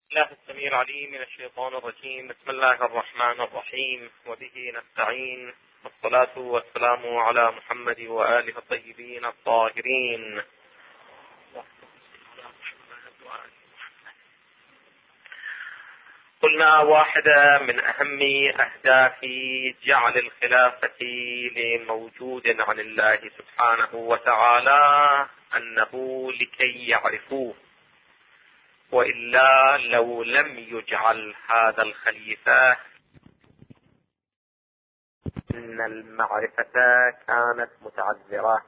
الله السميع العليم من الشيطان الرجيم. بسم الله الرحمن الرحيم، وبه نستعين، والصلاة والسلام على محمد وآله الطيبين الطاهرين. قلنا واحدة من أهم أهداف جعل الخلافة لموجود عن الله سبحانه وتعالى أنه لكي يعرفوه، وإلا لو لم يجعل هذا الخليفة إن المعرفة كانت متعذرة،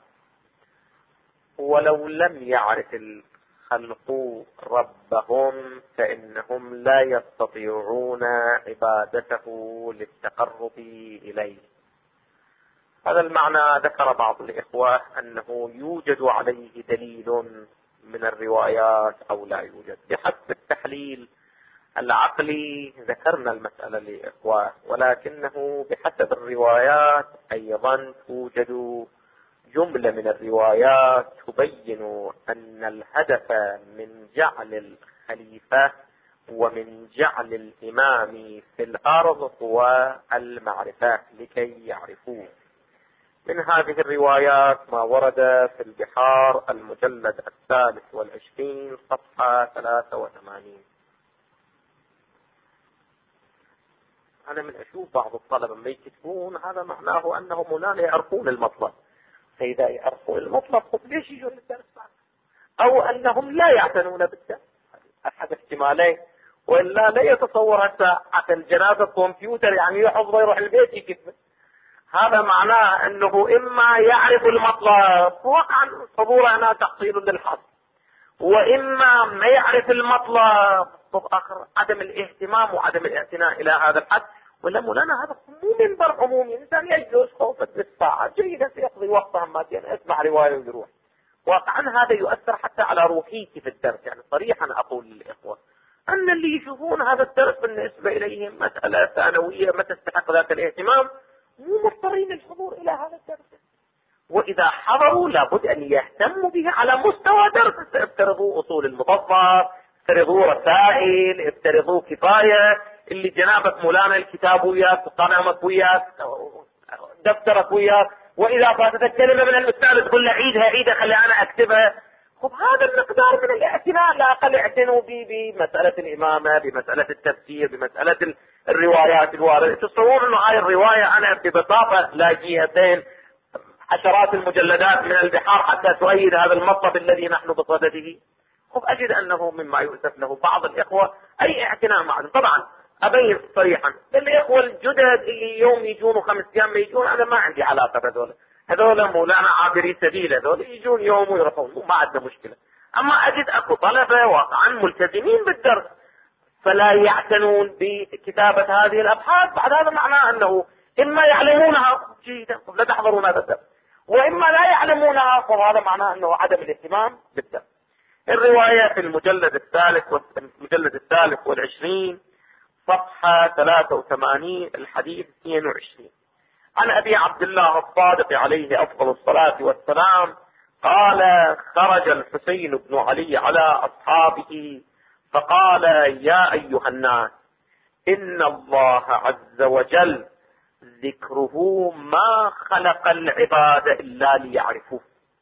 ولو لم يعرف الخلق ربهم فإنهم لا يستطيعون عبادته للتقرب إليه. هذا المعنى ذكر بعض الإخوة أنه يوجد عليه دليل من الروايات أو لا يوجد. بحسب التحليل العقلي ذكرنا المسألة لإخوة، ولكنه بحسب الروايات أيضا توجد جملة من الروايات تبين أن الهدف من جعل الخليفة ومن جعل الإمام في الأرض هو المعرفة لكي يعرفوه. من هذه الروايات ما ورد في البحار المجلد 23 صفحة 83. أنا من أشوف بعض الطلبة ما يكتبون هذا معناه أنهم لا يعرفون المطلب، فإذا يعرفون المطلب ليش يجون للدرس بعد؟ أو أنهم لا يعتنون بالدرس، أحد احتمالين. وإلا لا يتصور هسه عشان جنازة كمبيوتر يعني يحفظ يروح البيت يكتب. هذا معناه أنه إما يعرف المطلب وقعا صبورة هنا تحصيل للحظ، وإما ما يعرف المطلب آخر عدم الاهتمام وعدم الاعتناء إلى هذا الحد. ولا مولانا هذا مو منبر عمومي، إنسان يجلس خوفة بالساعة جيدة يقضي وقتها ماديا اسمع رواية ويروح. واقعا هذا يؤثر حتى على روحيتي في الدرس. يعني صريحا أقول للإخوة أن اللي يشوفون هذا الدرس بالنسبة إليهم مسألة ثانوية ما تستحق ذاك الاهتمام مو مضطرين للحضور إلى هذا الدرس، وإذا حضروا لابد أن يهتموا به على مستوى درس. افترضوا أصول المطفى، افترضوا رسائل، افترضوا كفاية اللي جنابك مولانا الكتاب وياك وقلمك وياك دفترك وياك، وإذا فاتتك كلمة من الأستاذ تقول له عيدها خلي أنا أكتبها. خب هذا المقدار من الاعتناء. لا أقل اعتنوا بمسألة الإمامة، بمسألة التفسير، بمسألة الروايات الواردة. تصورون أنه هاي الرواية أنا ببساطة لاقيها عشرات المجلدات من البحار حتى تؤيد هذا المطلب الذي نحن بصدده. خب أجد أنه مما يؤسف له بعض الإخوة أي اعتناء معه. طبعا أبين صريحا الإخوة الجدد اللي يوم يجون و5 أيام ما يجون أنا ما عندي علاقة بهذول، هذول مولانا عابري سبيل، هذول يجون يوم ويروحون ما عندنا مشكلة. أما أجد أكو طلبة واقعا ملتزمين بالدرس فلا يعتنون بكتابة هذه الأبحاث. بعد هذا معناه أنه إما يعلمونها جيدا لا تحضرون هذا الدرس، وإما لا يعلمونها، فهذا معناه أنه عدم الاهتمام بالدرس. الرواية في المجلد الثالث والعشرين صفحة 83 الحديث 22 عن أبي عبد الله الصادق عليه أفضل الصلاة والسلام قال: خرج الحسين بن علي على أصحابه فقال: يا أيها الناس إن الله عز وجل ذكره ما خلق العباد إلا ليعرفوه.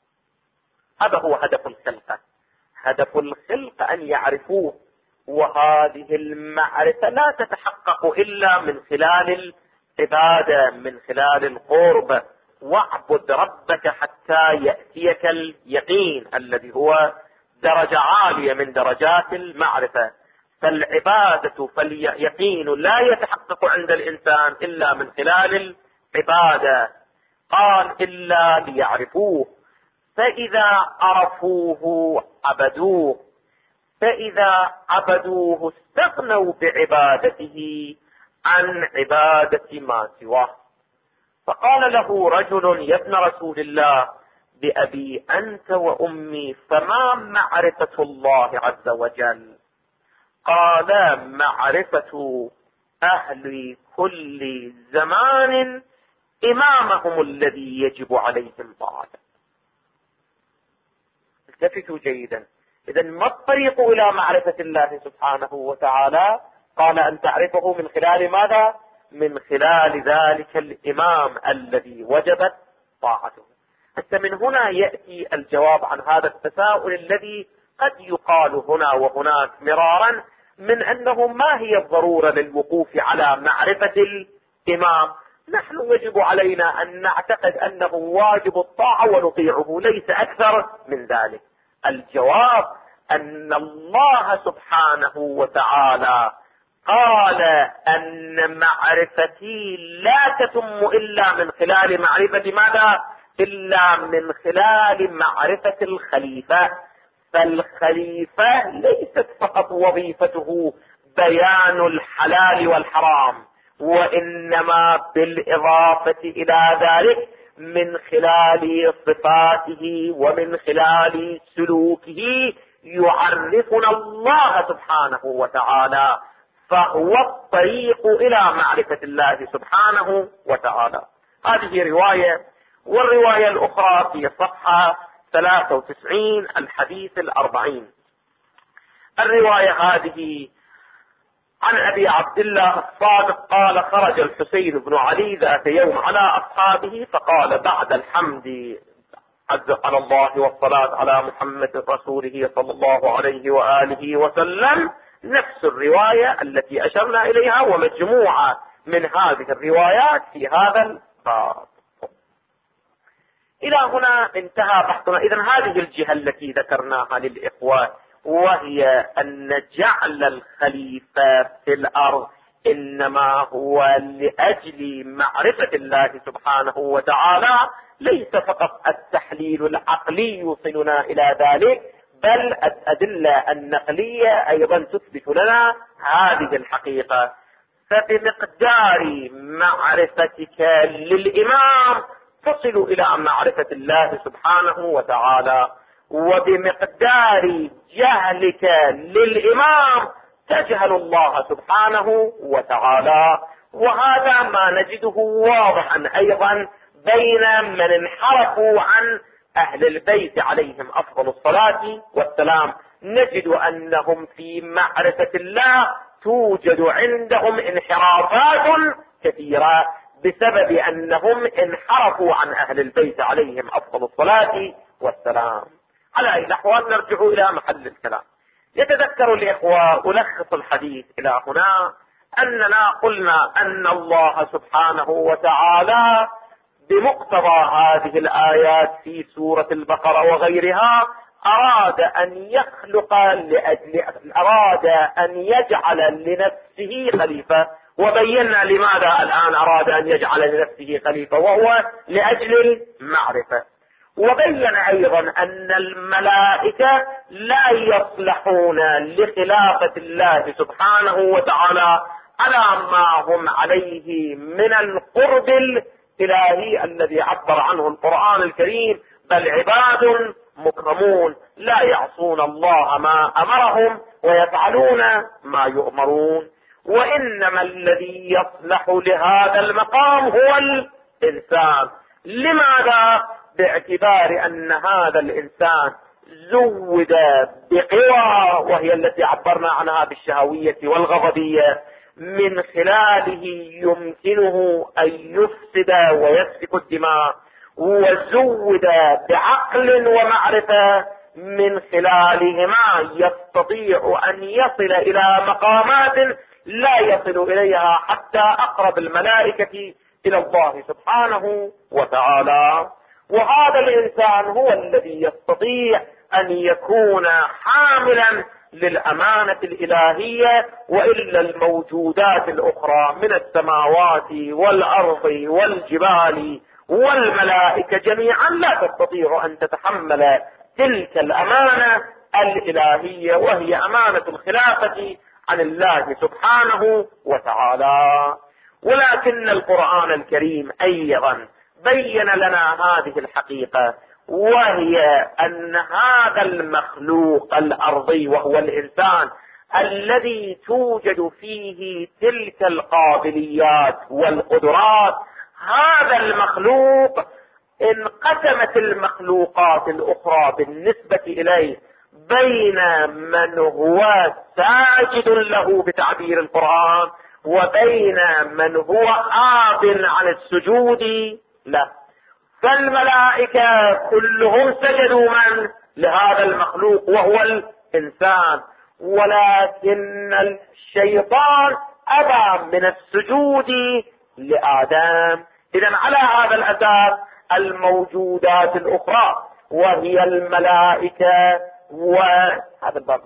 هذا هو هدف الخلقة. هدف الخلق أن يعرفوه، وهذه المعرفة لا تتحقق إلا من خلال العبادة، من خلال القرب. واعبد ربك حتى يأتيك اليقين الذي هو درجة عالية من درجات المعرفة. فالعبادة فاليقين لا يتحقق عند الإنسان إلا من خلال العبادة. قال: إلا ليعرفوه، فإذا عرفوه عبدوه، فإذا عبدوه استغنوا بعبادته عن عبادة ما سواه. فقال له رجل: يا ابن رسول الله بأبي أنت وأمي فما معرفة الله عز وجل؟ قال: معرفة أهل كل زمان إمامهم الذي يجب عليهم طاعته. التفتوا جيدا، إذا ما الطريق إلى معرفة الله سبحانه وتعالى؟ قال أن تعرفه من خلال ماذا؟ من خلال ذلك الإمام الذي وجبت طاعته. حتى من هنا يأتي الجواب عن هذا التساؤل الذي قد يقال هنا وهناك مرارا، من أنه ما هي الضرورة للوقوف على معرفة الإمام؟ نحن يجب علينا أن نعتقد أنه واجب الطاعة ونطيعه، ليس أكثر من ذلك. الجواب أن الله سبحانه وتعالى قال أن معرفتي لا تتم إلا من خلال معرفة ماذا؟ إلا من خلال معرفة الخليفة. فالخليفة ليست فقط وظيفته بيان الحلال والحرام، وإنما بالإضافة إلى ذلك من خلال صفاته ومن خلال سلوكه يعرفنا الله سبحانه وتعالى، فهو الطريق إلى معرفة الله سبحانه وتعالى. هذه رواية. والرواية الأخرى في صفحة 93 الحديث 40. الرواية هذه عن أبي عبد الله الصادق قال: خرج الحسين بن علي ذات يوم على أصحابه فقال بعد الحمد على الله والصلاة على محمد رسوله صلى الله عليه وآله وسلم، نفس الرواية التي أشرنا إليها ومجموعة من هذه الروايات في هذا الباب. إلى هنا انتهى بحثنا. إذن هذه الجهة التي ذكرناها للإخوة، وهي أن جعل الخليفة في الأرض إنما هو لأجل معرفة الله سبحانه وتعالى، ليس فقط التحليل العقلي يوصلنا إلى ذلك، بل الأدلة النقلية أيضا تثبت لنا هذه الحقيقة. فبمقدار معرفتك للإمام تصل إلى معرفة الله سبحانه وتعالى، وبمقدار جهلك للإمام تجهل الله سبحانه وتعالى. وهذا ما نجده واضحا أيضا بين من انحرفوا عن أهل البيت عليهم أفضل الصلاة والسلام. نجد أنهم في معرفة الله توجد عندهم انحرافات كثيرة بسبب أنهم انحرفوا عن أهل البيت عليهم أفضل الصلاة والسلام. على أي الأحوال نرجع إلى محل الكلام. يتذكر الإخوة ألخص الحديث إلى هنا أننا قلنا أن الله سبحانه وتعالى بمقتضى هذه الآيات في سورة البقرة وغيرها أراد أن يجعل لنفسه خليفة. وبينا لماذا الآن أراد أن يجعل لنفسه خليفة، وهو لأجل المعرفة. وبين أيضا أن الملائكة لا يصلحون لخلافة الله سبحانه وتعالى على ما هم عليه من القرب الإلهي الذي عبر عنه القرآن الكريم، بل عباد مكرمون لا يعصون الله ما أمرهم ويفعلون ما يؤمرون. وإنما الذي يصلح لهذا المقام هو الإنسان. لماذا؟ باعتبار أن هذا الإنسان زود بقوى، وهي التي عبرنا عنها بالشهوية والغضبية، من خلاله يمكنه أن يفسد ويسفك الدماء، وزود بعقل ومعرفة من خلالهما يستطيع أن يصل إلى مقامات لا يصل إليها حتى أقرب الملائكة إلى الله سبحانه وتعالى. وهذا الإنسان هو الذي يستطيع أن يكون حاملا للأمانة الإلهية، وإلا الموجودات الأخرى من السماوات والأرض والجبال والملائكة جميعا لا تستطيع أن تتحمل تلك الأمانة الإلهية، وهي أمانة الخلافة عن الله سبحانه وتعالى. ولكن القرآن الكريم أيضا بين لنا هذه الحقيقة، وهي أن هذا المخلوق الأرضي وهو الإنسان الذي توجد فيه تلك القابليات والقدرات، هذا المخلوق انقسمت المخلوقات الأخرى بالنسبة إليه بين من هو ساجد له بتعبير القرآن وبين من هو آب عن السجود له. فالملائكة كلهم سجدوا من؟ لهذا المخلوق وهو الإنسان، ولكن الشيطان أبى من السجود لآدم. إذن على هذا الأساس الموجودات الأخرى وهي الملائكة وهذا الباب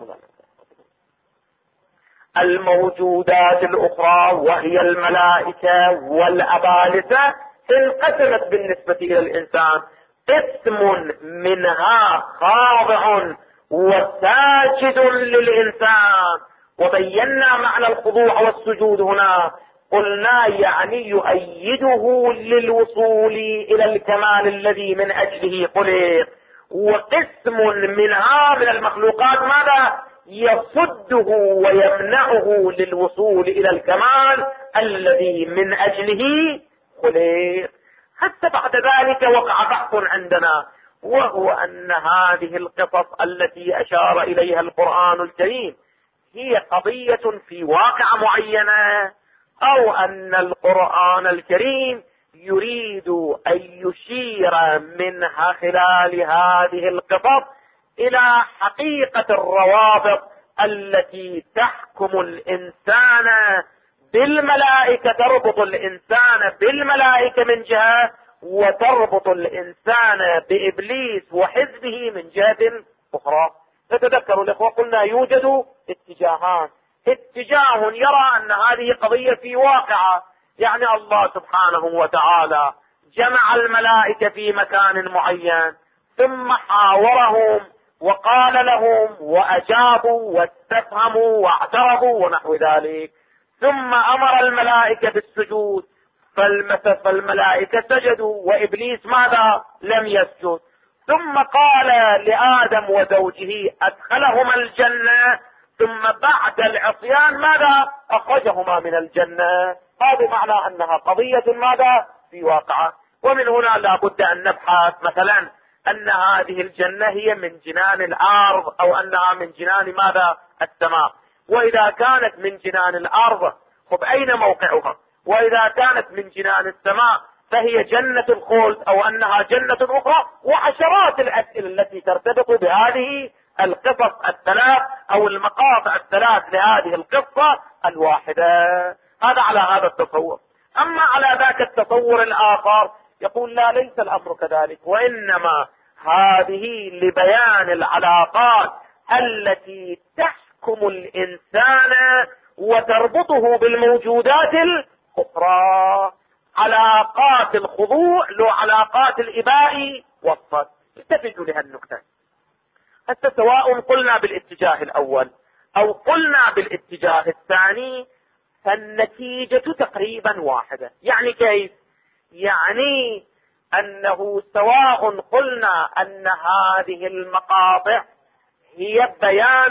الموجودات الأخرى وهي الملائكة والأبالسة انقسمت بالنسبة إلى الإنسان. قسم منها خاضع وساجد للإنسان، وبينا معنى الخضوع والسجود هنا، قلنا يعني يؤيده للوصول إلى الكمال الذي من أجله خلق. وقسم منها من المخلوقات ماذا؟ يصده ويمنعه للوصول إلى الكمال الذي من أجله خلق. حتى بعد ذلك وقع بحث عندنا، وهو أن هذه القصص التي أشار إليها القرآن الكريم هي قضية في واقع معينة، أو أن القرآن الكريم يريد أن يشير منها خلال هذه القصص إلى حقيقة الروابط التي تحكم الإنسان بالملائكة، تربط الإنسان بالملائكة من جهة، وتربط الإنسان بإبليس وحزبه من جهة أخرى. تتذكروا الإخوة قلنا يوجد اتجاهان، اتجاه يرى أن هذه قضية في واقعة، يعني الله سبحانه وتعالى جمع الملائكة في مكان معين ثم حاورهم وقال لهم وأجابوا واستفهموا واعترضوا ونحو ذلك، ثم أمر الملائكة بالسجود فالملائكة سجدوا وإبليس ماذا؟ لم يسجد. ثم قال لآدم وزوجه أدخلهما الجنة، ثم بعد العصيان ماذا؟ أخرجهما من الجنة. هذا معنى أنها قضية ماذا؟ في واقعة. ومن هنا لا بد أن نبحث مثلا أن هذه الجنة هي من جنان الأرض أو أنها من جنان ماذا؟ السماء. وإذا كانت من جنان الأرض خب أين موقعها؟ وإذا كانت من جنان السماء فهي جنة الخلد أو أنها جنة أخرى، وعشرات الأسئلة التي ترتبط بهذه القصص الثلاث أو المقاطع الثلاث لهذه القصة الواحدة. هذا على هذا التصور. أما على ذاك التصور الآخر يقول لا، ليس الأمر كذلك، وإنما هذه لبيان العلاقات التي تحكم الإنسان وتربطه بالموجودات الأخرى، علاقات الخضوع لو علاقات الإباء والصد. التفتوا لهالنكتة. حتى سواء قلنا بالاتجاه الأول أو قلنا بالاتجاه الثاني فالنتيجة تقريبا واحدة. يعني كيف؟ يعني أنه سواء قلنا أن هذه المقاطع هي بيان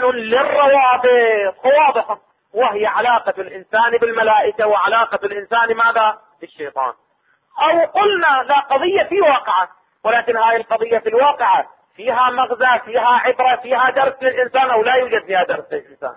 للروابط واضحة، وهي علاقة الإنسان بالملائكة وعلاقة الإنسان ماذا؟ بالشيطان، أو قلنا لا، قضية في واقعة، ولكن هذه القضية في الواقعة فيها مغزى، فيها عبرة، فيها درس للإنسان أو لا يوجد فيها درس للإنسان.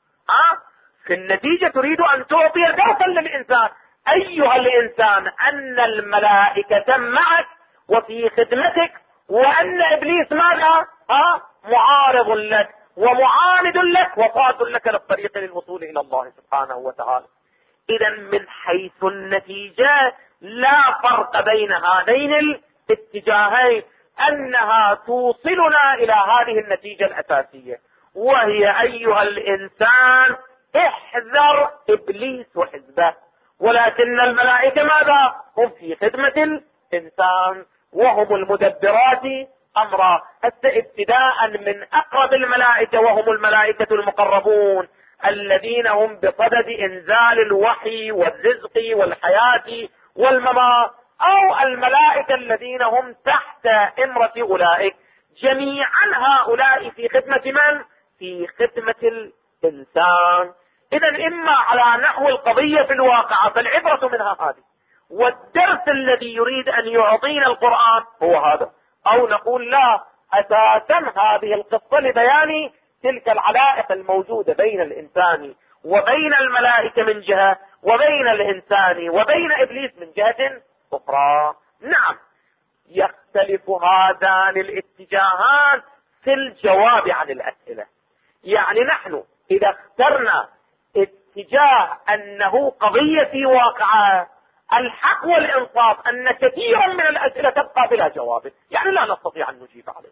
في النتيجة تريد أن تعطي درسا للإنسان. أيها الإنسان أن الملائكة معك وفي خدمتك، وأن إبليس ماذا؟ معارض لك ومعاند لك وصاد لك للطريق للوصول إلى الله سبحانه وتعالى. إذا من حيث النتيجة لا فرق بين هذين الاتجاهين، أنها توصلنا إلى هذه النتيجة الأساسية، وهي أيها الإنسان احذر إبليس وحزبه. ولكن الملائكة ماذا؟ هم في خدمة الإنسان وهم المدبرات أمرا. حتى ابتداء من أقرب الملائكة وهم الملائكة المقربون الذين هم بصدد إنزال الوحي والرزق والحياة والممات، أو الملائكة الذين هم تحت إمرة أولئك، جميعا هؤلاء في خدمة من؟ في خدمة الإنسان. إذا إما على نحو القضية في الواقع فالعبرة منها هذه، والدرس الذي يريد أن يعطينا القرآن هو هذا، أو نقول لا، أساسا هذه القصة لبيان تلك العلائق الموجودة بين الإنسان وبين الملائكة من جهة، وبين الإنسان وبين إبليس من جهة أخرى. نعم، يختلف هذان الاتجاهان في الجواب عن الأسئلة. يعني نحن إذا اخترنا اتجاه أنه قضية في واقعة، الحق والإنصاف أن كثيرا من الأسئلة تبقى بلا جواب، يعني لا نستطيع أن نجيب عليه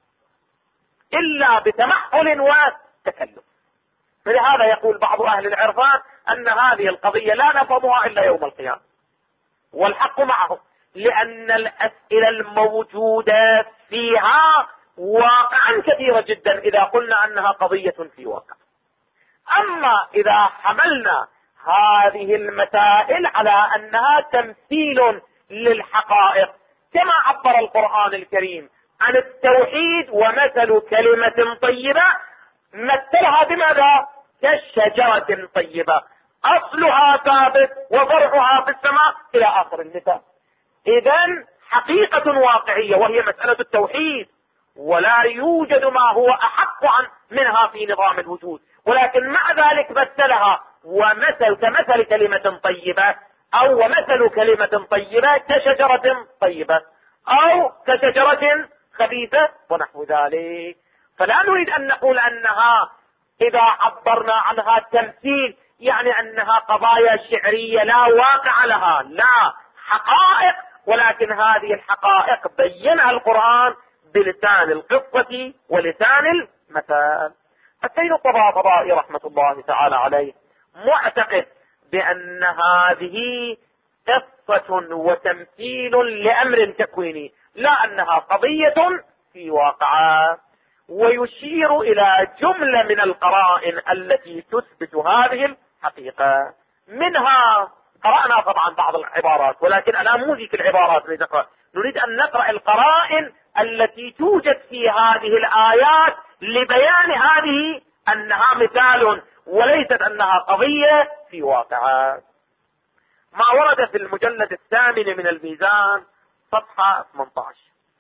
إلا بتمحل وتكلف. فلهذا يقول بعض أهل العرفان أن هذه القضية لا نفهمها إلا يوم القيامة، والحق معهم، لأن الأسئلة الموجودة فيها واقعا كثيرة جدا إذا قلنا أنها قضية في واقع. أما إذا حملنا هذه المسائل على أنها تمثيل للحقائق، كما عبر القرآن الكريم عن التوحيد ومثل كلمة طيبة، مثلها بماذا؟ كشجرة طيبة أصلها ثابت وفرعها في السماء إلى آخر المثال. إذن حقيقة واقعية وهي مسألة التوحيد، ولا يوجد ما هو أحق منها في نظام الوجود، ولكن مع ذلك مثلها كمثل كلمة طيبة، أو ومثل كلمة طيبة كشجرة طيبة، أو كشجرة خبيثة ونحو ذلك. فلا نريد أن نقول أنها إذا عبرنا عنها تمثيل يعني أنها قضايا شعرية لا واقع لها، لا، حقائق، ولكن هذه الحقائق بينها القرآن بلسان القصة ولسان المثال. السيد الطباطبائي رحمة الله تعالى عليه معتقد بأن هذه قصة وتمثيل لأمر تكويني، لا أنها قضية في واقعها، ويشير إلى جملة من القرائن التي تثبت هذه الحقيقة. منها قرأنا طبعا بعض العبارات، ولكن الآن مو ذيك العبارات نريد أن نقرأ القرائن التي توجد في هذه الآيات لبيان هذه أنها مثال وليست أنها قضية في واقعها. ما ورد في المجلد الثامن من الميزان صفحة 18.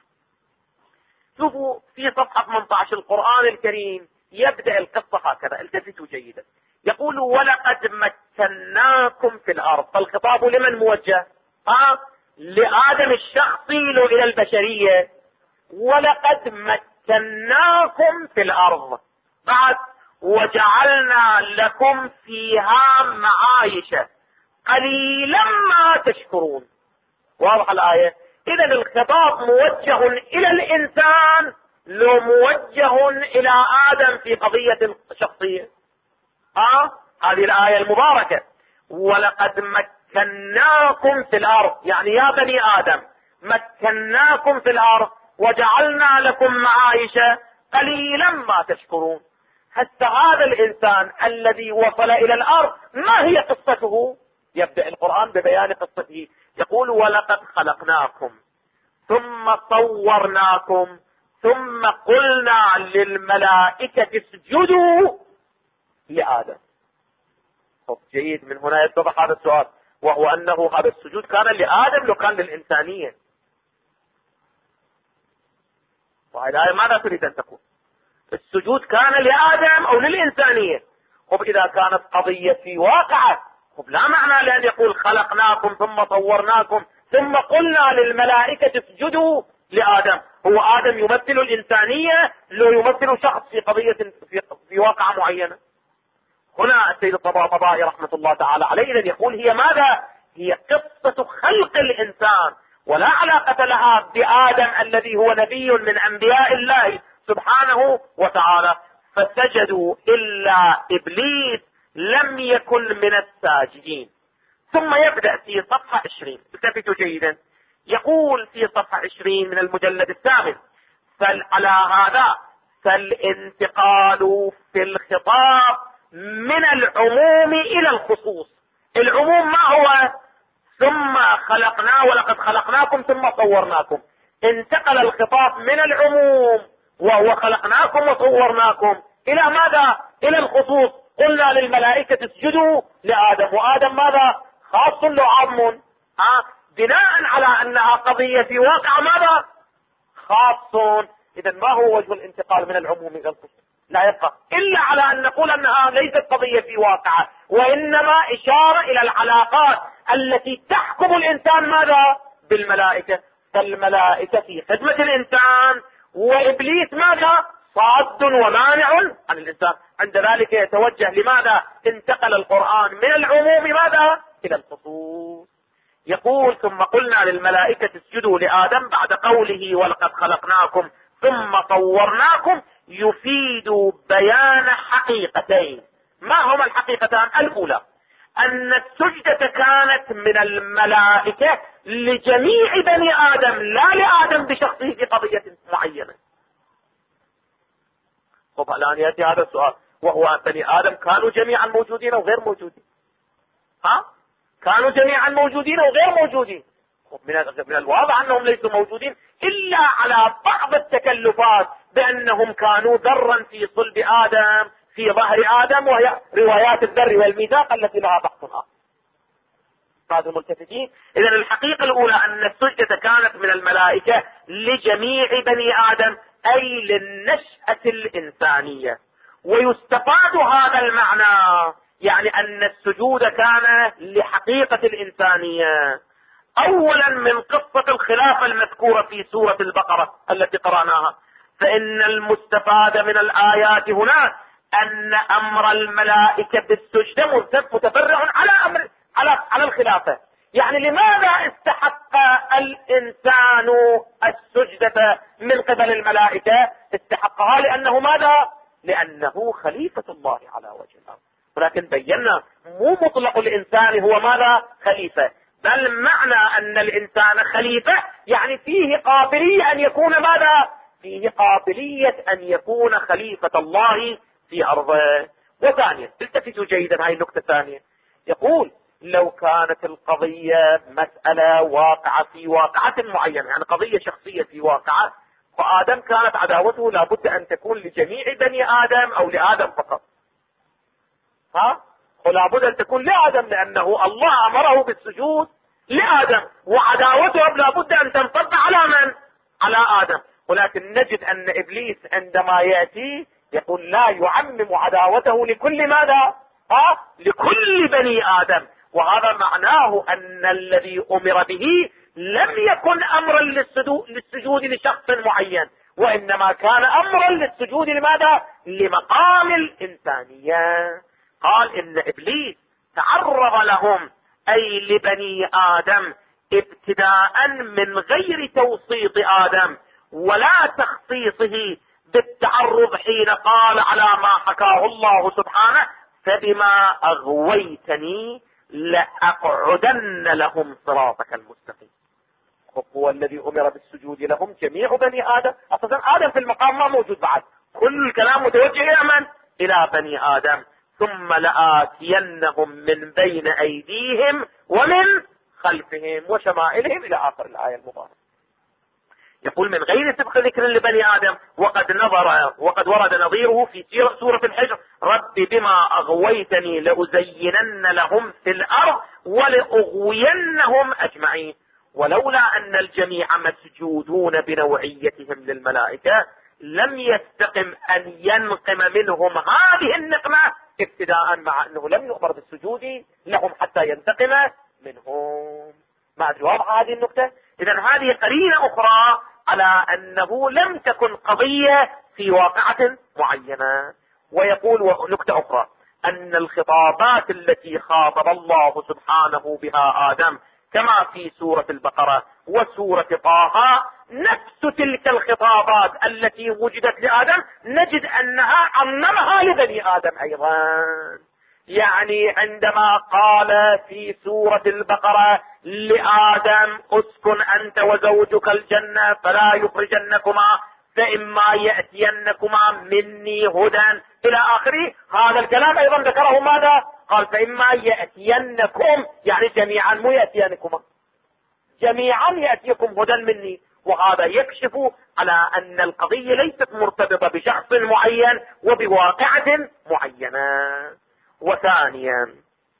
شوفوا في صفحة 18 القرآن الكريم يبدأ القصة هكذا، التفتوا جيدا، يقول ولقد مكناكم في الأرض. فالخطاب لمن موجه؟ لآدم الشخصي إلى البشرية. ولقد مكناكم في الأرض، بعد وجعلنا لكم فيها معايش قليلا ما تشكرون. واضح الآية؟ إذا الخطاب موجه إلى الإنسان لو موجه إلى آدم في قضية شخصية. هذه الآية المباركة ولقد مكناكم في الأرض، يعني يا بني آدم مكناكم في الأرض وجعلنا لكم معايش قليلا ما تشكرون. حتى هذا الإنسان الذي وصل إلى الأرض ما هي قصته؟ يبدأ القرآن ببيان قصته، يقول ولقد خلقناكم ثم صورناكم ثم قلنا للملائكة اسجدوا لآدم. جيد، من هنا يتضح هذا السؤال، وهو أنه هذا السجود كان لآدم لو كان للإنسانية. وهذه الآية ماذا تريد أن تقول؟ السجود كان لآدم أو للإنسانية؟ إذا كانت قضية في واقعة لا معنى لأن يقول خلقناكم ثم صورناكم ثم قلنا للملائكة اسجدوا لآدم. هو آدم يمثل الإنسانية لو يمثل شخص في قضية في واقعة معينة؟ هنا السيد الطباطبائي رحمة الله تعالى عليه إذن يقول هي ماذا؟ هي قصة خلق الإنسان، ولا علاقة لها بآدم الذي هو نبي من أنبياء الله سبحانه وتعالى. فسجدوا إلا إبليس لم يكن من الساجدين. ثم يبدأ في صفحة 20، التفتوا جيدا، يقول في صفحة 20 من المجلد الثامن: على هذا فالانتقال في الخطاب من العموم إلى الخصوص. العموم ما هو؟ ثم خلقنا ولقد خلقناكم ثم صورناكم. انتقل الخطاب من العموم وهو خلقناكم وصورناكم إلى ماذا؟ إلى الخصوص. قلنا للملائكة اسجدوا لآدم، وآدم ماذا؟ خاص له عام. بناء على أنها قضية في واقع ماذا؟ خاص. إذا ما هو وجه الانتقال من العموم إلى الخصوص؟ لا يبقى إلا على أن نقول أنها ليست قضية في واقعة، وإنما إشارة إلى العلاقات التي تحكم الإنسان ماذا؟ بالملائكة. فالملائكة في خدمة الإنسان، وإبليس ماذا؟ صاد ومانع عن الإنسان. عند ذلك يتوجه لماذا انتقل القرآن من العموم ماذا؟ إلى الخصوص. يقول ثم قلنا للملائكة اسجدوا لآدم بعد قوله ولقد خلقناكم ثم صورناكم، يفيد بيان حقيقتين. ما هما الحقيقتان؟ الأولى أن السجدة كانت من الملائكة لجميع بني آدم، لا لآدم بشخصه في قضية معينة. طب الآن يأتي هذا السؤال، وهو بني آدم كانوا جميعا موجودين وغير موجودين؟ كانوا جميعا موجودين وغير موجودين. من الواضح أنهم ليسوا موجودين إلا على بعض التكلفات، بأنهم كانوا ذرا في صلب آدم في ظهر آدم، وهي روايات الذر والميثاق التي لها بحث آخر. هذا الملتفتين. إذن الحقيقة الأولى أن السجدة كانت من الملائكة لجميع بني آدم، أي للنشأة الإنسانية. ويستفاد هذا المعنى، يعني أن السجود كان لحقيقة الإنسانية. أولا من قصة الخلافة المذكورة في سورة البقرة التي قرأناها، فإن المستفاد من الآيات هنا أن أمر الملائكة بالسجد متفرع على الخلافة. يعني لماذا استحق الإنسان السجدة من قبل الملائكة؟ استحقها لأنه ماذا؟ لأنه خليفة الله على وجه الأرض. ولكن بينا مو مطلق الإنسان هو ماذا؟ خليفة، بل معنى أن الإنسان خليفة يعني فيه قابلية أن يكون ماذا؟ فيه قابلية أن يكون خليفة الله في أرضه. وثانيا التفتوا جيدا، هاي النقطة الثانية، يقول لو كانت القضية مسألة واقعة في واقعة معينة، يعني قضية شخصية في واقعة، فآدم كانت عداوته لابد أن تكون لجميع بني آدم أو لآدم فقط. ولابد أن تكون لآدم، لأنه الله أمره بالسجود لآدم، وعداوته لابد أن تنصب على من؟ على آدم. ولكن نجد أن إبليس عندما يأتي يقول لا، يعمم عداوته لكل ماذا؟ لكل بني آدم. وهذا معناه أن الذي أمر به لم يكن أمرا للسجود لشخص معين، وإنما كان أمرا للسجود لماذا؟ لمقام الإنسانية. قال إن إبليس تعرض لهم أي لبني آدم ابتداء من غير توسيط آدم ولا تخصيصه بالتعرض، حين قال على ما حكاه الله سبحانه فبما أغويتني لأقعدن لهم صراطك المستقيم. هو الذي أمر بالسجود لهم جميع بني آدم. أصلا آدم في المقام ما موجود بعد، كل الكلام متوجه إلى من؟ إلى بني آدم. ثم لآتينهم من بين أيديهم ومن خلفهم وشمائلهم إلى آخر الآية المباركة. يقول من غير سبق ذكر لبني آدم، وقد ورد نظيره في سورة الحجر: رب بما أغويتني لأزينن لهم في الأرض ولأغوينهم أجمعين. ولولا أن الجميع مسجودون بنوعيتهم للملائكة لم يستقم أن ينقم منهم هذه النقمة ابتداء، مع أنه لم يؤمر بالسجود لهم حتى ينتقم منهم. ما أدري واضحة هذه النقطة؟ إذن هذه قرينة أخرى على أنه لم تكن قضية في واقعة معينة. ويقول نقطة أخرى أن الخطابات التي خاطب الله سبحانه بها آدم كما في سورة البقرة وسورة طه نفس تلك الخطابات التي وجدت لآدم نجد أنها عممها لبني آدم أيضا. يعني عندما قال في سورة البقرة لآدم اسكن أنت وزوجك الجنة فلا يخرجنكما فإما يأتينكما مني هدى إلى آخره، هذا الكلام أيضا ذكره ماذا؟ قال فإما يأتينكم، يعني جميعا، مو يأتينكما، جميعا يأتيكم هدى مني. وهذا يكشف على أن القضية ليست مرتبطة بشخص معين وبواقعة معينة. وثانيا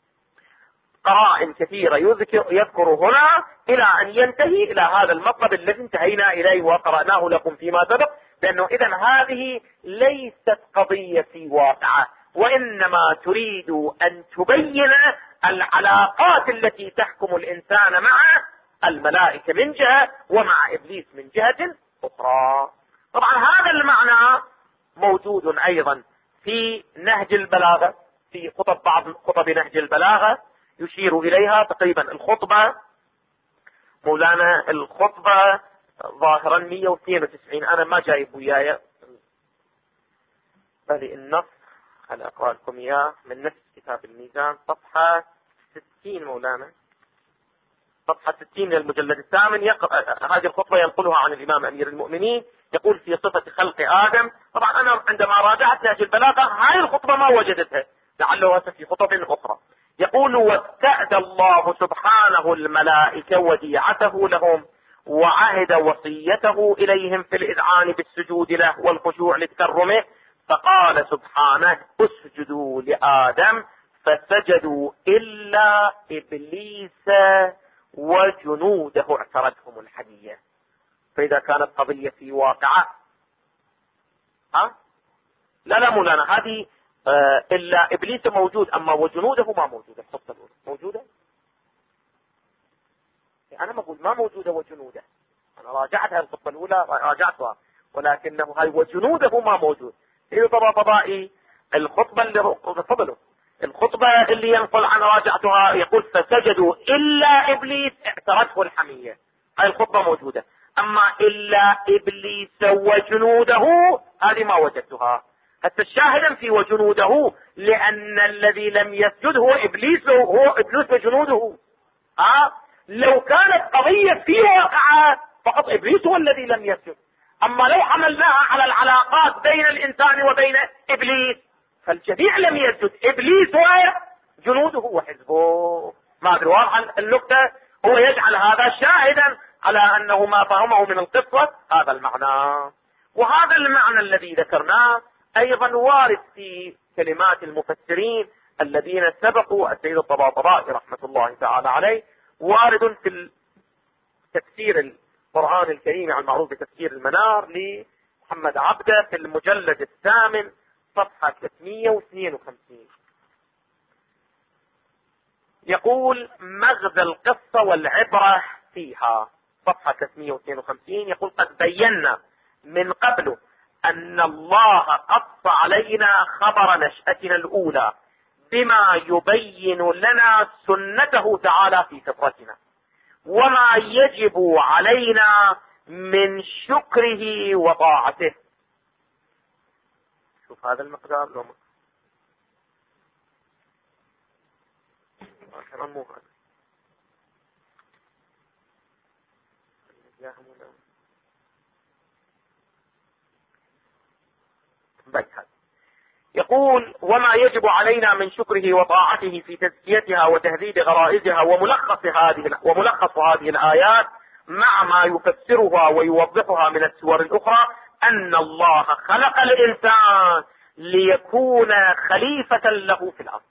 قرائن كثيرة يذكر هنا إلى أن ينتهي إلى هذا المطلب الذي انتهينا إليه وقرأناه لكم فيما سبق، لأنه إذن هذه ليست قضية في واقعة، وإنما تريد أن تبين العلاقات التي تحكم الإنسان مع الملائكة من جهة ومع إبليس من جهة أخرى. طبعا هذا المعنى موجود أيضا في نهج البلاغة، في بعض خطب نهج البلاغة يشير إليها تقريبا الخطبة مولانا الخطبة ظاهرا 192. أنا ما جايب وياي بل النص على أقرأ لكم إياه من نفس كتاب الميزان صفحة 60 مولانا، صفحة 60 من المجلد الثامن. هذه الخطبة ينقلها عن الإمام أمير المؤمنين، يقول في صفة خلق آدم. طبعا أنا عندما راجعت نهج البلاغة هاي الخطبة ما وجدتها، لعله في خطب أخرى. يقول: واستأذى الله سبحانه الملائكة وديعته لهم، وعهد وصيته إليهم في الإذعان بالسجود له والخشوع لتكرمه، فقال سبحانه: اسجدوا لآدم، فسجدوا إلا إبليس وجنوده اعترتهم الحمية. فإذا كانت قضية في واقعة لا مولانا هذه إلا إبليس موجود، أما وجنوده ما موجودة. الخطة الأولى موجودة، أنا ما أقول ما موجودة وجنوده، أنا راجعتها الخطة الأولى راجعتها، ولكنه هاي وجنوده ما موجود. إذا طبائي الخطبة اللي قبله، الخطبة اللي ينقل عن راجعتها يقول: فسجدوا إلا إبليس اعترته الحمية، هاي الخطبة موجودة. أما إلا إبليس وجنوده هذه ما وجدتها. حتى الشاهدا في وجنوده، لأن الذي لم يسجد هو إبليس، وجنوده. لو كانت قضية في واقعة فقط إبليس هو الذي لم يسجد. أما لو حملناها على العلاقات بين الإنسان وبين إبليس فالجميع لم يسجد، إبليس وجنوده وحزبه. ما أدري واضح النقطة. هو يجعل هذا شاهدا على أنه ما فهمه من القصة هذا المعنى. وهذا المعنى الذي ذكرناه أيضا وارد في كلمات المفسرين الذين سبقوا السيد الطباطبائي رحمة الله تعالى عليه، وارد في تفسير القرآن الكريم على المعروف بتفسير المنار لمحمد عبده في المجلد الثامن صفحة 352. يقول: مغزى القصة والعبرة فيها، صفحة 352. يقول: قد بينا من قبل أن الله قص علينا خبر نشأتنا الأولى بما يبين لنا سنته تعالى في فطرتنا، وما يجب علينا من شكره وطاعته. شوف هذا المقدار لو مو هذا يقول: وما يجب علينا من شكره وطاعته في تزكيتها وتهذيب غرائزها. وملخص هذه الآيات مع ما يفسرها ويوضحها من السور الأخرى أن الله خلق الإنسان ليكون خليفة له في الأرض،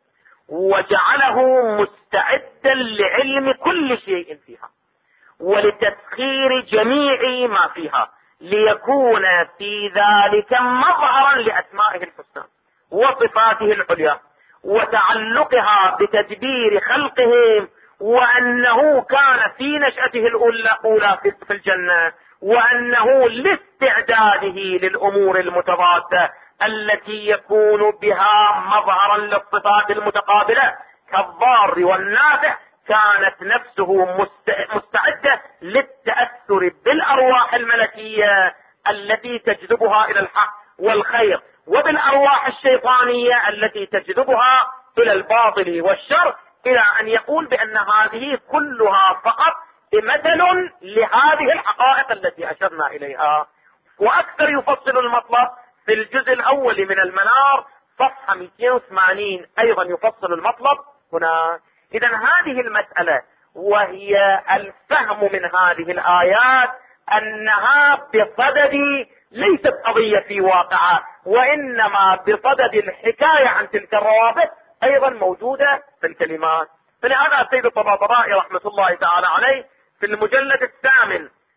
وجعله مستعدا لعلم كل شيء فيها ولتسخير جميع ما فيها، ليكون في ذلك مظهرا لأسمائه الحسنى وصفاته العليا وتعلقها بتدبير خلقهم، وأنه كان في نشأته الأولى في الجنة، وأنه لاستعداده للأمور المتضادة التي يكون بها مظهرا للصفات المتقابلة كالضار والنافع، كانت نفسه مستعدة للتأثر بالأرواح الملكية التي تجذبها إلى الحق والخير، وبالأرواح الشيطانية التي تجذبها إلى الباطل والشر، إلى أن يقول بأن هذه كلها فقط مثل لهذه الحقائق التي أشرنا إليها. وأكثر يفصل المطلب في الجزء الأول من المنار صفحة 280 أيضا يفصل المطلب هنا. إذن هذه المسألة وهي الفهم من هذه الآيات أنها بصدد ليست قضية في واقعها، وإنما بصدد الحكاية عن تلك الروابط أيضا موجودة في الكلمات. فلهذا السيد الطباطبائي رحمة الله تعالى عليه في المجلد الثامن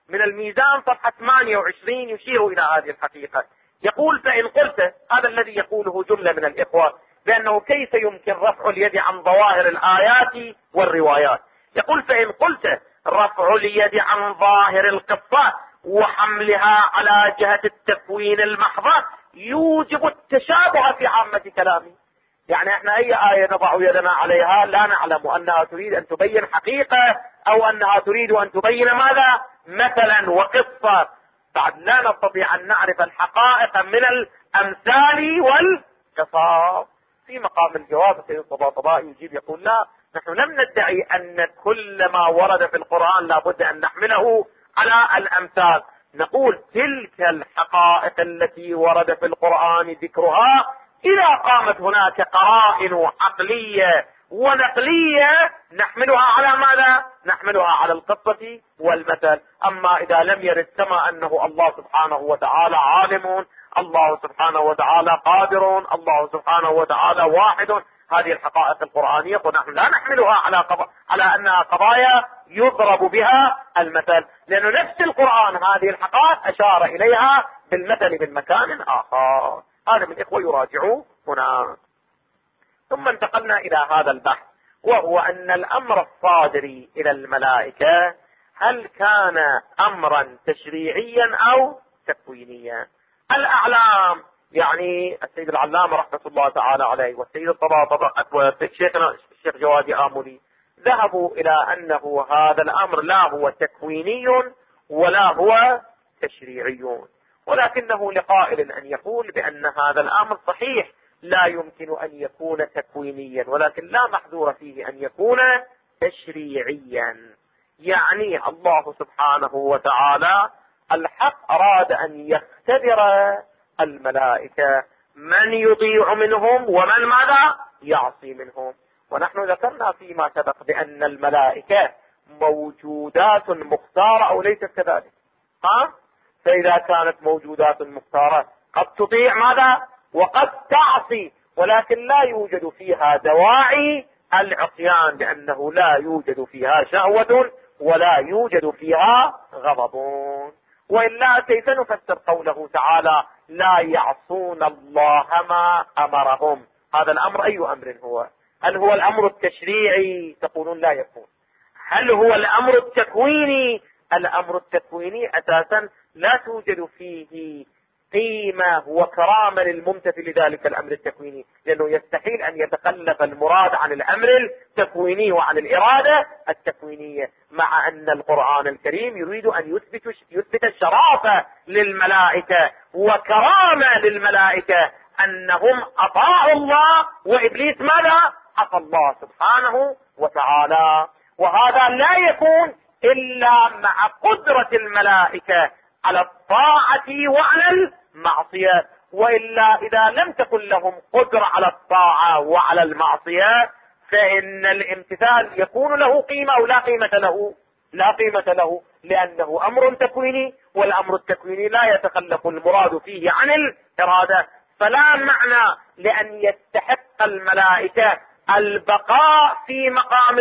من الميزان صفحة 28 يشير إلى هذه الحقيقة. يقول فإن قلت، هذا الذي يقوله جملة من الإخوة، بأنه كيف يمكن رفع اليد عن ظواهر الآيات والروايات. يقول فإن قلت رفع اليد عن ظاهر القصة وحملها على جهة التكوين المحضة يوجب التشابه في عامة كلامي. يعني احنا اي آية نضع يدنا عليها لا نعلم انها تريد ان تبين حقيقة او انها تريد ان تبين ماذا مثلا وقصة. بعد لا نستطيع ان نعرف الحقائق من الامثال والقصص. في مقام الجواب السيد الطباطبائي يجيب يقول لا، نحن لم ندعي ان كل ما ورد في القرآن لابد ان نحمله على الامثال. نقول تلك الحقائق التي ورد في القرآن ذكرها إذا قامت هناك قرائن عقلية ونقلية نحملها على ماذا؟ نحملها على القصة والمثل. أما إذا لم يرد كما أنه الله سبحانه وتعالى عالم، الله سبحانه وتعالى قادر، الله سبحانه وتعالى واحد، هذه الحقائق القرآنية ونحن لا نحملها على أنها قضايا يضرب بها المثل، لأن نفس القرآن هذه الحقائق أشار إليها بالمثل من مكان آخر. هذا من إخوة يراجعوا هنا. ثم انتقلنا إلى هذا البحث، وهو أن الأمر الصادر إلى الملائكة هل كان أمرا تشريعيا أو تكوينيا؟ الأعلام يعني السيد العلامة رحمة الله تعالى عليه والسيد الطباطبائي وشيخنا الشيخ جواد آملي ذهبوا إلى أنه هذا الأمر لا هو تكويني ولا هو تشريعي، ولكنه لقائل أن يقول بأن هذا الأمر صحيح لا يمكن أن يكون تكوينيا، ولكن لا محذور فيه أن يكون تشريعيا. يعني الله سبحانه وتعالى الحق أراد أن يختبر الملائكة من يطيع منهم ومن ماذا يعصي منهم. ونحن ذكرنا فيما سبق بأن الملائكة موجودات مختارة أو ليست كذلك؟ فإذا كانت موجودات مختارة قد تطيع ماذا وقد تعصي، ولكن لا يوجد فيها دواعي العصيان، لأنه لا يوجد فيها شهوة ولا يوجد فيها غضب. وإلا كيف نفسر قوله تعالى لا يعصون الله ما أمرهم؟ هذا الأمر أي أمر هو؟ هل هو الأمر التشريعي؟ تقولون لا يكون. هل هو الأمر التكويني؟ الأمر التكويني أساسا لا توجد فيه قيمة وكرامة للممتثل لذلك الأمر التكويني، لأنه يستحيل أن يتخلف المراد عن الأمر التكويني وعن الإرادة التكوينية، مع أن القرآن الكريم يريد أن يثبت الشرافة للملائكة وكرامة للملائكة أنهم أطاعوا الله، وإبليس ماذا؟ عصى الله سبحانه وتعالى. وهذا لا يكون إلا مع قدرة الملائكة على الطاعة وعلى المعصية، وإلا إذا لم تكن لهم قدرة على الطاعة وعلى المعصية فإن الامتثال يكون له قيمة أو لا قيمة له؟ لا قيمة له، لأنه أمر تكويني، والأمر التكويني لا يتخلف المراد فيه عن الإرادة. فلا معنى لأن يستحق الملائكة البقاء في مقام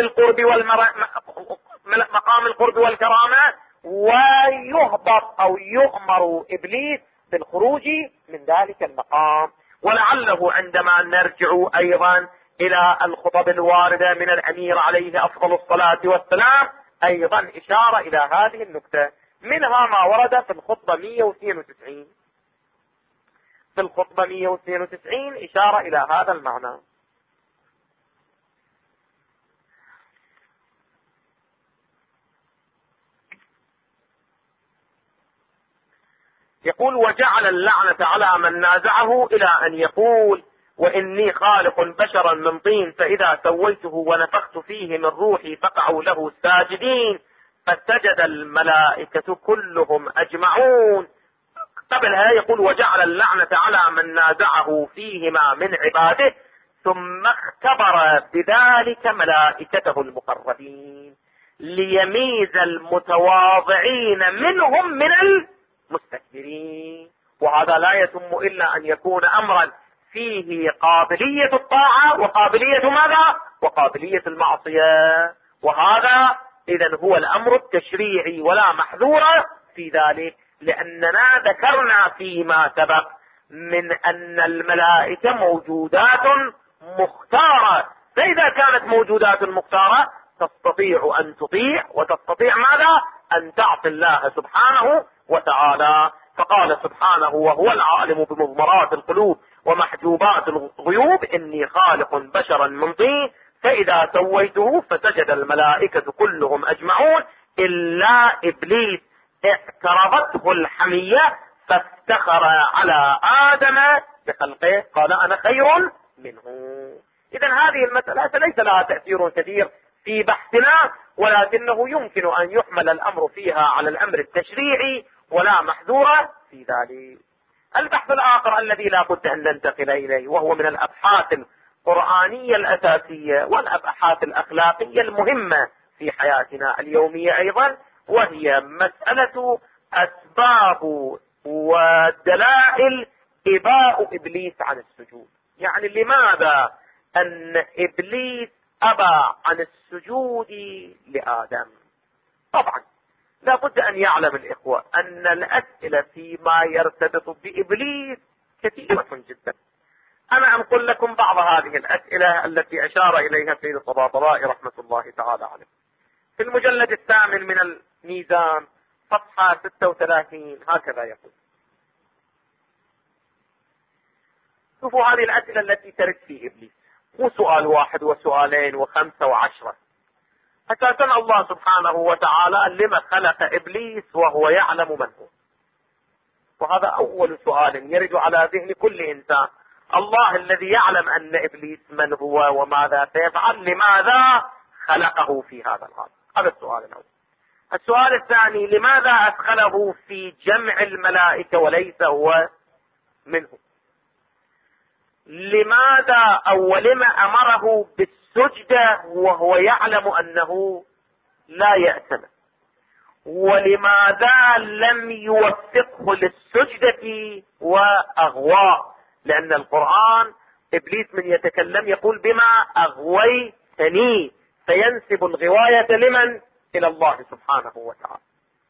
القرب والكرامة ويهبط أو يؤمر إبليس بالخروج من ذلك المقام. ولعله عندما نرجع أيضا إلى الخطب الواردة من الأمير عليه أفضل الصلاة والسلام أيضا إشارة إلى هذه النكتة، منها ما ورد في الخطبة 192. في الخطبة 192 إشارة إلى هذا المعنى. يقول وجعل اللعنة على من نازعه إلى أن يقول وإني خالق بشرا من طين فإذا سويته ونفخت فيه من روحي فقعوا له ساجدين فسجد الملائكة كلهم أجمعون. قبلها يقول وجعل اللعنة على من نازعه فيهما من عباده ثم اختبر بذلك ملائكته المقربين ليميز المتواضعين منهم من المستكبرين. وهذا لا يتم إلا أن يكون أمرا فيه قابلية الطاعة وقابلية ماذا؟ وقابلية المعصية. وهذا إذن هو الأمر التشريعي ولا محذور في ذلك؟ لأننا ذكرنا فيما سبق من أن الملائكة موجودات مختارة، فإذا كانت موجودات مختارة تستطيع أن تطيع وتستطيع ماذا؟ أن تعصي الله سبحانه وتعالى. فقال سبحانه وهو العالم بمضمرات القلوب ومحجوبات الغيوب إني خالق بشرا من طين فإذا سويته فسجد الملائكة كلهم أجمعون إلا إبليس اعترضته الحمية فافتخر على آدم بخلقه قال أنا خير منه. إذا هذه المسألة ليس لها تأثير كثير في بحثنا، ولكنه يمكن أن يحمل الأمر فيها على الأمر التشريعي ولا محذور في ذلك. البحث الآخر الذي لا بد أن ننتقل إليه وهو من الأبحاث القرآنية الأساسية والأبحاث الأخلاقية المهمة في حياتنا اليومية أيضا، وهي مسألة أسباب ودلائل إباء إبليس عن السجود. يعني لماذا أن إبليس أبى عن السجود لآدم؟ طبعا لا بد أن يعلم الإخوة أن الأسئلة فيما يرتبط بإبليس كثيرة جدا. أنا أنقل لكم بعض هذه الأسئلة التي أشار إليها سيد الطباطبائي رحمة الله تعالى عليه في المجلد 8 من الميزان صفحة 36 هكذا يقول. شوفوا هذه الأسئلة التي ترد في إبليس، مو سؤال واحد وسؤالين وخمسة وعشرة. أساسا الله سبحانه وتعالى لما خلق إبليس وهو يعلم من هو؟ وهذا أول سؤال يرد على ذهن كل إنسان. الله الذي يعلم أن إبليس من هو وماذا سيفعل لماذا خلقه في هذا الحال؟ هذا السؤال الأول. السؤال الثاني لماذا أدخله في جمع الملائكة وليس هو منهم؟ لماذا أو لما أمره بالسجدة وهو يعلم أنه لا يأتمر؟ ولماذا لم يوفقه للسجدة وأغواه؟ لأن القرآن إبليس من يتكلم يقول بما أغويتني، فينسب الغواية لمن؟ إلى الله سبحانه وتعالى.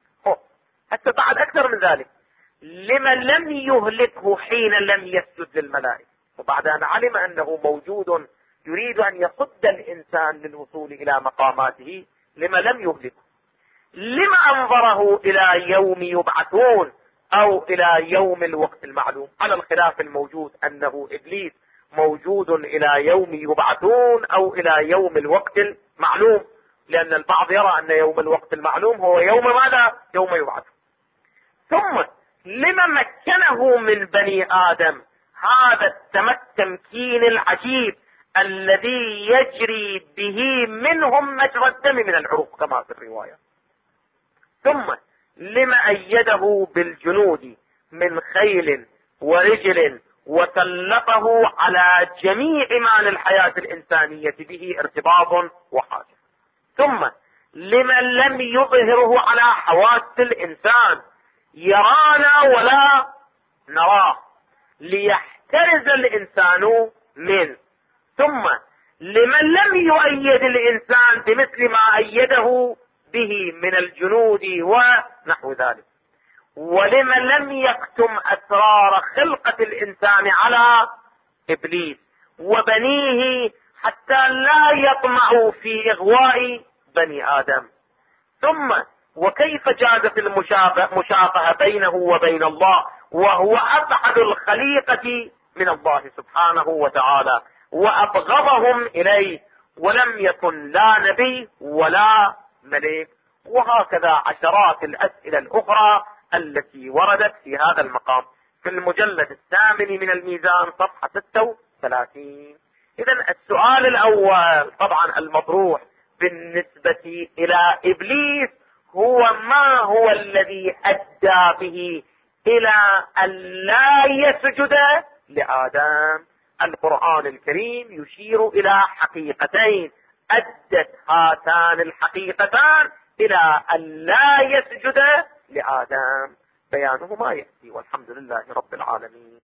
حتى بعد أكثر من ذلك لما لم يهلكه حين لم يسجد للملائكة؟ وبعد أن علم أنه موجود يريد أن يصد الإنسان للوصول إلى مقاماته لما لم يهلكه؟ لما أنظره إلى يوم يبعثون أو إلى يوم الوقت المعلوم؟ على الخلاف الموجود أنه إبليس موجود إلى يوم يبعثون أو إلى يوم الوقت المعلوم، لأن البعض يرى أن يوم الوقت المعلوم هو يوم ماذا؟ يوم يبعثون. ثم لما مكنه من بني آدم هذا التمكين العجيب الذي يجري به منهم مجرى الدم من العروق كما في الرواية؟ ثم لما أيده بالجنود من خيل ورجل وسلطه على جميع ما للحياة الإنسانية به ارتباط وحاجة؟ ثم لما لم يظهره على حواس الإنسان يرانا ولا نراه ليحترز الإنسان منه؟ ثم لمن لم يؤيد الإنسان بمثل ما أيده به من الجنود ونحو ذلك؟ ولمن لم يكتم أسرار خلقة الإنسان على إبليس وبنيه حتى لا يطمعوا في إغواء بني آدم؟ ثم وكيف جازت المشابهة بينه وبين الله وهو أبعد الخليقة من الله سبحانه وتعالى وأبغضهم إليه ولم يكن لا نبي ولا ملك؟ وهكذا عشرات الأسئلة الأخرى التي وردت في هذا المقام في المجلد 8 من الميزان صفحة 36. إذن السؤال الأول طبعا المطروح بالنسبة إلى إبليس هو ما هو الذي أدى به إلى أن لا يسجد لآدم؟ القرآن الكريم يشير إلى حقيقتين أدت هاتان الحقيقتان إلى أن لا يسجد لآدم، بيانه ما يأتي والحمد لله رب العالمين.